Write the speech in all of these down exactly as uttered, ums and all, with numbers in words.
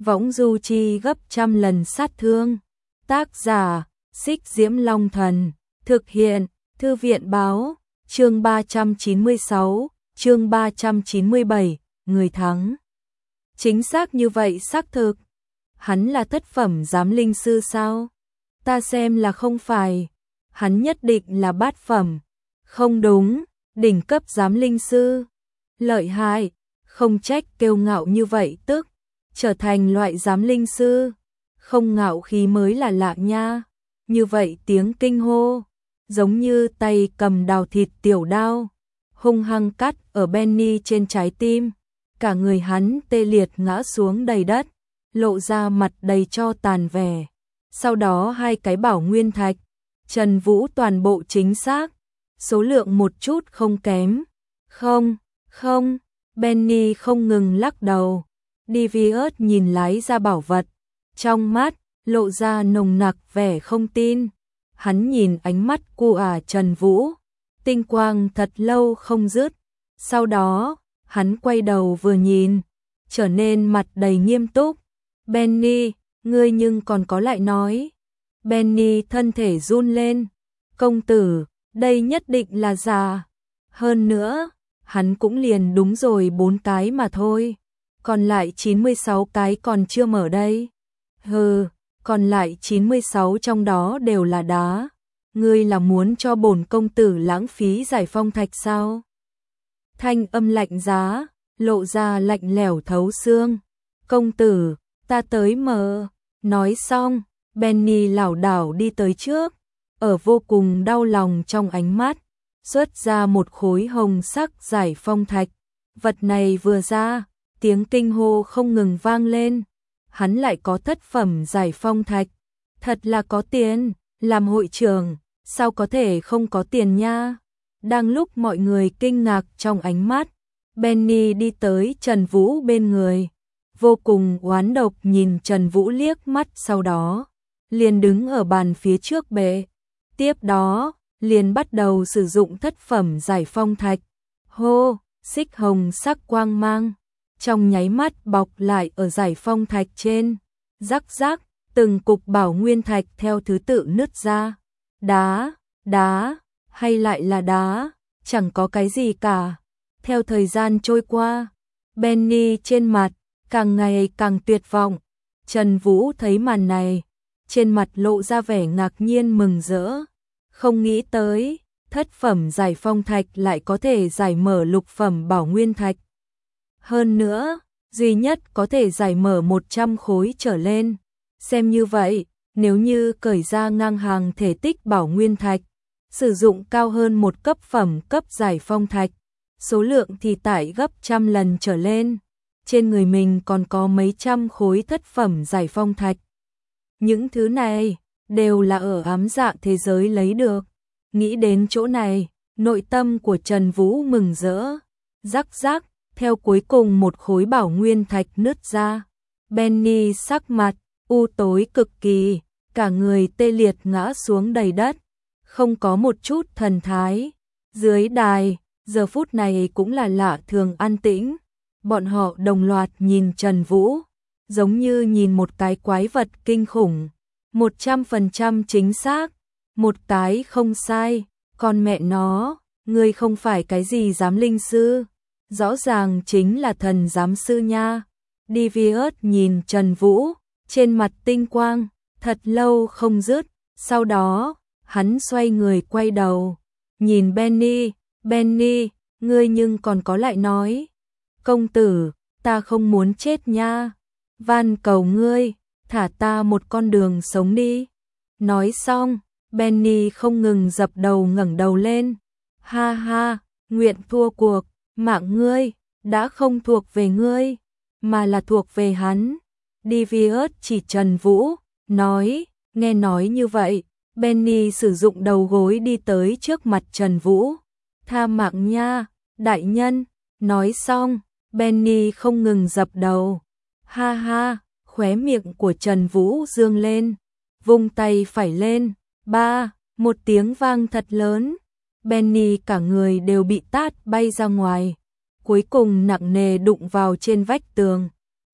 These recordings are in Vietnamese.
võng du chi gấp trăm lần sát thương. Tác giả, Xích Diễm Long Thần. Thực hiện, Thư viện báo. Chương ba trăm chín mươi sáu, chương ba trăm chín mươi bảy, người thắng. Chính xác như vậy, xác thực. Hắn là thất phẩm giám linh sư sao? Ta xem là không phải. Hắn nhất định là bát phẩm. Không đúng, đỉnh cấp giám linh sư. Lợi hại, không trách kiêu ngạo như vậy, tức trở thành loại giám linh sư. Không ngạo khí mới là lạ nha. Như vậy tiếng kinh hô, giống như tay cầm đào thịt tiểu đao, hung hăng cắt ở Benny trên trái tim. Cả người hắn tê liệt ngã xuống đầy đất, lộ ra mặt đầy tro tàn vẻ. Sau đó hai cái bảo nguyên thạch, Trần Vũ toàn bộ chính xác, số lượng một chút không kém. Không, không, Benny không ngừng lắc đầu. Devious nhìn lái ra bảo vật, trong mắt lộ ra nồng nặc vẻ không tin. Hắn nhìn ánh mắt của Trần Vũ, tinh quang thật lâu không dứt. Sau đó, hắn quay đầu vừa nhìn, trở nên mặt đầy nghiêm túc. Benny, ngươi nhưng còn có lại nói. Benny thân thể run lên. Công tử, đây nhất định là giả. Hơn nữa, hắn cũng liền đúng rồi bốn cái mà thôi. Còn lại chín mươi sáu cái còn chưa mở đây. Hừ, còn lại chín mươi sáu trong đó đều là đá. Ngươi là muốn cho bổn công tử lãng phí giải phong thạch sao? Thanh âm lạnh giá, lộ ra lạnh lẽo thấu xương. Công tử, ta tới mở. Nói xong, Benny lảo đảo đi tới trước, ở vô cùng đau lòng trong ánh mắt, xuất ra một khối hồng sắc giải phong thạch. Vật này vừa ra, tiếng kinh hô không ngừng vang lên. Hắn lại có thất phẩm giải phong thạch. Thật là có tiền, làm hội trưởng, sao có thể không có tiền nha? Đang lúc mọi người kinh ngạc trong ánh mắt, Benny đi tới Trần Vũ bên người, vô cùng oán độc nhìn Trần Vũ liếc mắt, sau đó liền đứng ở bàn phía trước bệ. Tiếp đó, liền bắt đầu sử dụng thất phẩm giải phong thạch. Hô, xích hồng sắc quang mang trong nháy mắt bọc lại ở giải phong thạch trên. Rắc rắc, từng cục bảo nguyên thạch theo thứ tự nứt ra. Đá, đá, hay lại là đá, chẳng có cái gì cả. Theo thời gian trôi qua, Benny trên mặt càng ngày càng tuyệt vọng. Trần Vũ thấy màn này, trên mặt lộ ra vẻ ngạc nhiên mừng rỡ. Không nghĩ tới, thất phẩm giải phong thạch lại có thể giải mở lục phẩm bảo nguyên thạch. Hơn nữa, duy nhất có thể giải mở một trăm khối trở lên. Xem như vậy, nếu như cởi ra ngang hàng thể tích bảo nguyên thạch, sử dụng cao hơn một cấp phẩm cấp giải phong thạch, số lượng thì tải gấp trăm lần trở lên. Trên người mình còn có mấy trăm khối thất phẩm giải phong thạch. Những thứ này đều là ở ám dạ thế giới lấy được. Nghĩ đến chỗ này, nội tâm của Trần Vũ mừng rỡ. Rắc rắc, theo cuối cùng một khối bảo nguyên thạch nứt ra, Benny sắc mặt u tối cực kỳ, cả người tê liệt ngã xuống đầy đất, không có một chút thần thái. Dưới đài, giờ phút này cũng là lạ thường an tĩnh. Bọn họ đồng loạt nhìn Trần Vũ, giống như nhìn một cái quái vật kinh khủng. Một trăm phần trăm chính xác, một cái không sai. Con mẹ nó, ngươi không phải cái gì giám linh sư, rõ ràng chính là thần giám sư nha. Devious nhìn Trần Vũ, trên mặt tinh quang, thật lâu không dứt. Sau đó, hắn xoay người quay đầu, nhìn Benny. Benny, ngươi nhưng còn có lại nói. Công tử, ta không muốn chết nha. Van cầu ngươi, thả ta một con đường sống đi. Nói xong, Benny không ngừng dập đầu ngẩng đầu lên. Ha ha, nguyện thua cuộc, mạng ngươi đã không thuộc về ngươi, mà là thuộc về hắn. Devious chỉ Trần Vũ, nói. Nghe nói như vậy, Benny sử dụng đầu gối đi tới trước mặt Trần Vũ. Tha mạng nha, đại nhân. Nói xong, Benny không ngừng dập đầu. Ha ha, khóe miệng của Trần Vũ dương lên, vung tay phải lên. Ba, một tiếng vang thật lớn. Benny cả người đều bị tát bay ra ngoài, cuối cùng nặng nề đụng vào trên vách tường.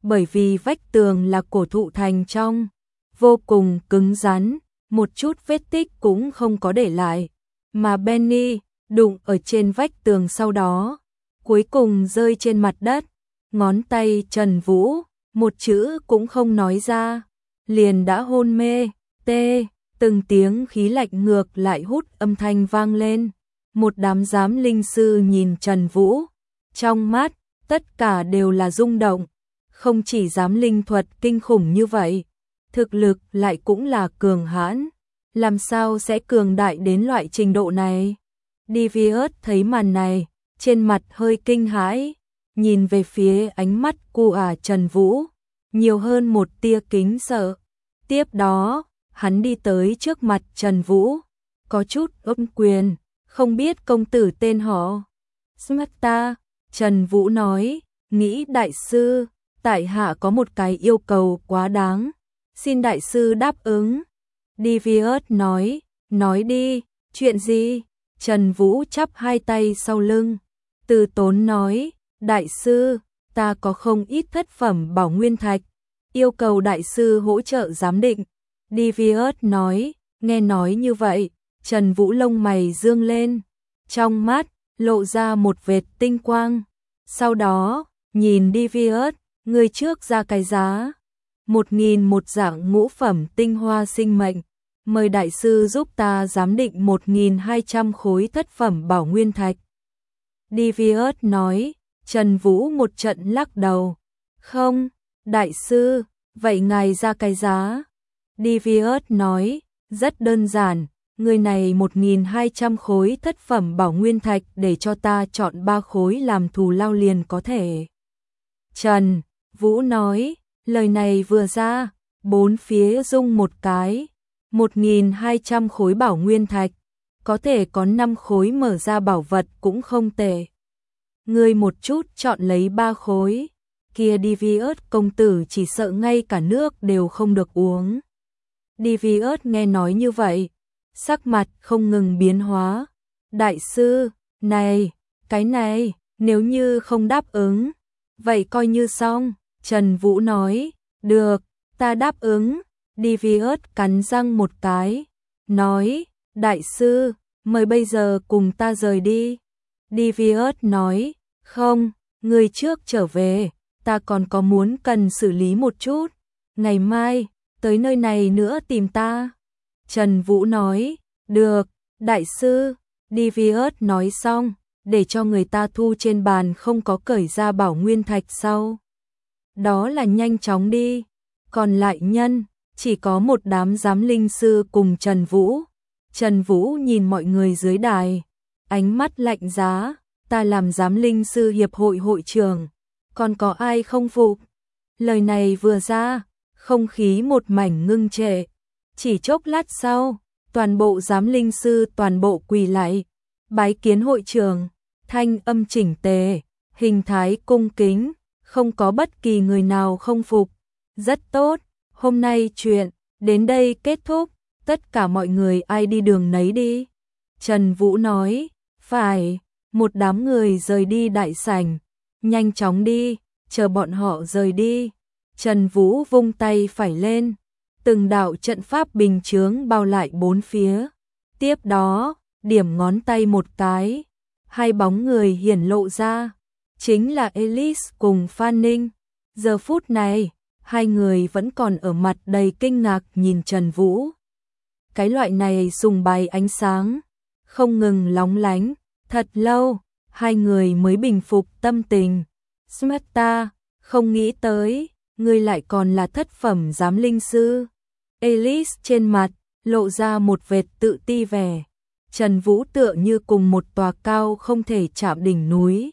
bởi vì vách tường là cổ thụ thành trong, vô cùng cứng rắn, một chút vết tích cũng không có để lại, mà Benny đụng ở trên vách tường sau đó, cuối cùng rơi trên mặt đất, ngón tay Trần Vũ, một chữ cũng không nói ra, liền đã hôn mê, tê, từng tiếng khí lạnh ngược lại hút âm thanh vang lên, một đám giám linh sư nhìn Trần Vũ, trong mắt, tất cả đều là rung động, không chỉ giám linh thuật kinh khủng như vậy, thực lực lại cũng là cường hãn, làm sao sẽ cường đại đến loại trình độ này. Devious thấy màn này, trên mặt hơi kinh hãi, nhìn về phía ánh mắt của ả Trần Vũ, nhiều hơn một tia kính sợ. Tiếp đó, hắn đi tới trước mặt Trần Vũ, có chút ôm quyền, không biết công tử tên họ. Smarta, Trần Vũ nói, nghĩ đại sư, tại hạ có một cái yêu cầu quá đáng, xin đại sư đáp ứng. Devious nói, nói đi, chuyện gì? Trần Vũ chắp hai tay sau lưng, từ tốn nói, đại sư, ta có không ít thất phẩm bảo nguyên thạch, yêu cầu đại sư hỗ trợ giám định. Devious nói, nghe nói như vậy, Trần Vũ lông mày dương lên, trong mắt lộ ra một vệt tinh quang, sau đó, nhìn Devious, người trước ra cái giá, một nghìn một dạng ngũ phẩm tinh hoa sinh mệnh, mời đại sư giúp ta giám định một nghìn hai trăm khối thất phẩm bảo nguyên thạch. Devious nói, Trần Vũ một trận lắc đầu, không, đại sư, vậy ngài ra cái giá. Devious nói, rất đơn giản, người này một nghìn hai trăm khối thất phẩm bảo nguyên thạch để cho ta chọn ba khối làm thù lao liền có thể. Trần Vũ nói, lời này vừa ra, bốn phía rung một cái, một nghìn hai trăm khối bảo nguyên thạch, có thể có năm khối mở ra bảo vật cũng không tệ. Ngươi một chút chọn lấy ba khối, kia Devious công tử chỉ sợ ngay cả nước đều không được uống. Devious nghe nói như vậy, sắc mặt không ngừng biến hóa. Đại sư, này, cái này, nếu như không đáp ứng, vậy coi như xong. Trần Vũ nói, được, ta đáp ứng. Devious cắn răng một cái, nói, đại sư, mời bây giờ cùng ta rời đi. Devious nói, không, người trước trở về, ta còn có muốn cần xử lý một chút, ngày mai, tới nơi này nữa tìm ta. Trần Vũ nói, được, đại sư. Devious nói xong, để cho người ta thu trên bàn không có cởi ra bảo nguyên thạch sau. Đó là nhanh chóng đi, còn lại nhân, chỉ có một đám giám linh sư cùng Trần Vũ. Trần Vũ nhìn mọi người dưới đài, ánh mắt lạnh giá, ta làm giám linh sư hiệp hội hội trưởng, còn có ai không phục? Lời này vừa ra, không khí một mảnh ngưng trệ, chỉ chốc lát sau, toàn bộ giám linh sư toàn bộ quỳ lại, bái kiến hội trưởng, thanh âm chỉnh tề, hình thái cung kính, không có bất kỳ người nào không phục. Rất tốt, hôm nay chuyện đến đây kết thúc, tất cả mọi người ai đi đường nấy đi. Trần Vũ nói, phải, một đám người rời đi đại sảnh, nhanh chóng đi, chờ bọn họ rời đi. Trần Vũ vung tay phải lên, từng đạo trận pháp bình chướng bao lại bốn phía. Tiếp đó, điểm ngón tay một cái, hai bóng người hiển lộ ra, chính là Alice cùng Phan Ninh. Giờ phút này, hai người vẫn còn ở mặt đầy kinh ngạc nhìn Trần Vũ. Cái loại này sùng bày ánh sáng, không ngừng lóng lánh, thật lâu, hai người mới bình phục tâm tình. Smarta, không nghĩ tới, ngươi lại còn là thất phẩm giám linh sư. Alice trên mặt, lộ ra một vệt tự ti vẻ. Trần Vũ tựa như cùng một tòa cao không thể chạm đỉnh núi.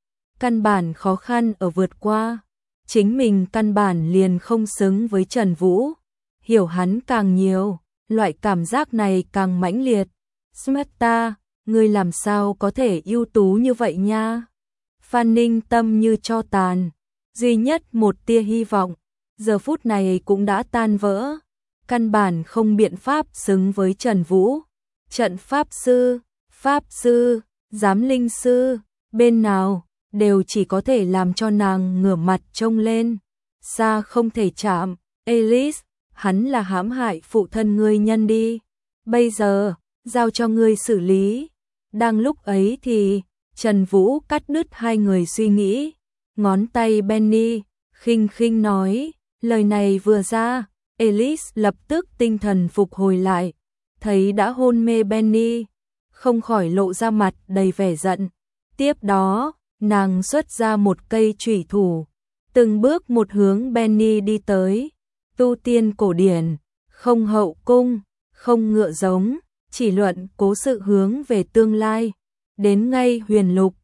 Căn bản khó khăn ở vượt qua. Chính mình căn bản liền không xứng với Trần Vũ. Hiểu hắn càng nhiều, loại cảm giác này càng mãnh liệt. Smarta, ngươi làm sao có thể ưu tú như vậy nha? Phan Ninh tâm như tro tàn, duy nhất một tia hy vọng, giờ phút này cũng đã tan vỡ. Căn bản không biện pháp xứng với Trần Vũ. Trận pháp sư, pháp sư, giám linh sư, bên nào, đều chỉ có thể làm cho nàng ngửa mặt trông lên. xa không thể chạm. Alice, hắn là hãm hại phụ thân ngươi nhân đi. Bây giờ, giao cho ngươi xử lý. Đang lúc ấy thì, Trần Vũ cắt đứt hai người suy nghĩ. Ngón tay Benny, khinh khinh nói, lời này vừa ra, Alice lập tức tinh thần phục hồi lại. Thấy đã hôn mê Benny, không khỏi lộ ra mặt đầy vẻ giận. Tiếp đó, nàng xuất ra một cây chủy thủ, từng bước một hướng Benny đi tới. Tu tiên cổ điển, không hậu cung, không ngựa giống, chỉ luận cố sự hướng về tương lai. Đến ngay huyền lục,